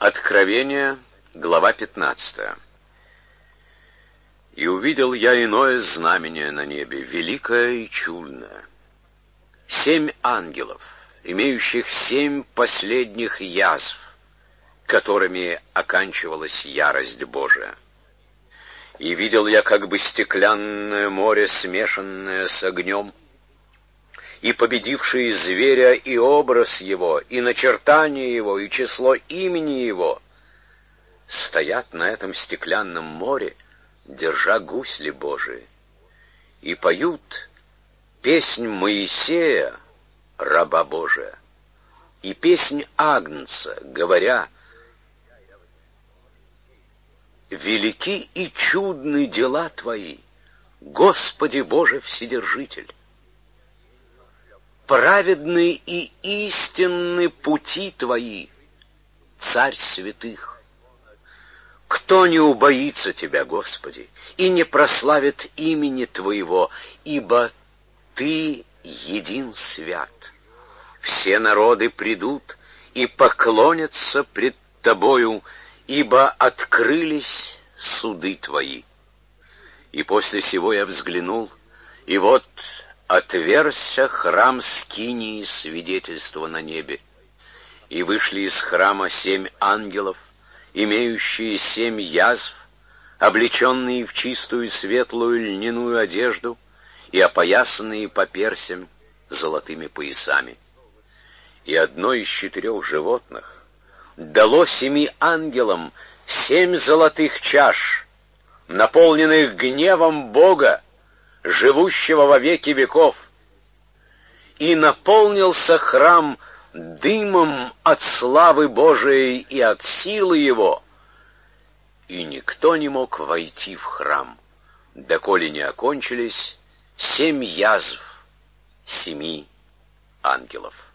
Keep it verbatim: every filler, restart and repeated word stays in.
Откровение, глава пятнадцатая. «И увидел я иное знамение на небе, великое и чудное. Семь ангелов, имеющих семь последних язв, которыми оканчивалась ярость Божия. И видел я как бы стеклянное море, смешанное с огнем, и победивший зверя и образ его, и начертание его, и число имени его, стоят на этом стеклянном море, держа гусли Божии, и поют песнь Моисея, раба Божия, и песнь Агнца, говоря: велики и чудны дела Твои, Господи Боже Вседержитель. Праведны и истинны пути Твои, Царь святых. Кто не убоится Тебя, Господи, и не прославит имени Твоего, ибо Ты един свят. Все народы придут и поклонятся пред Тобою, ибо открылись суды Твои. И после сего я взглянул, и вот отверзся храм скинии свидетельства на небе, и вышли из храма семь ангелов, имеющие семь язв, облеченные в чистую светлую льняную одежду и опоясанные по персям золотыми поясами. И одно из четырех животных дало семи ангелам семь золотых чаш, наполненных гневом Бога, живущего во веки веков, и наполнился храм дымом от славы Божией и от силы Его, и никто не мог войти в храм, доколе не окончились семь язв семи ангелов.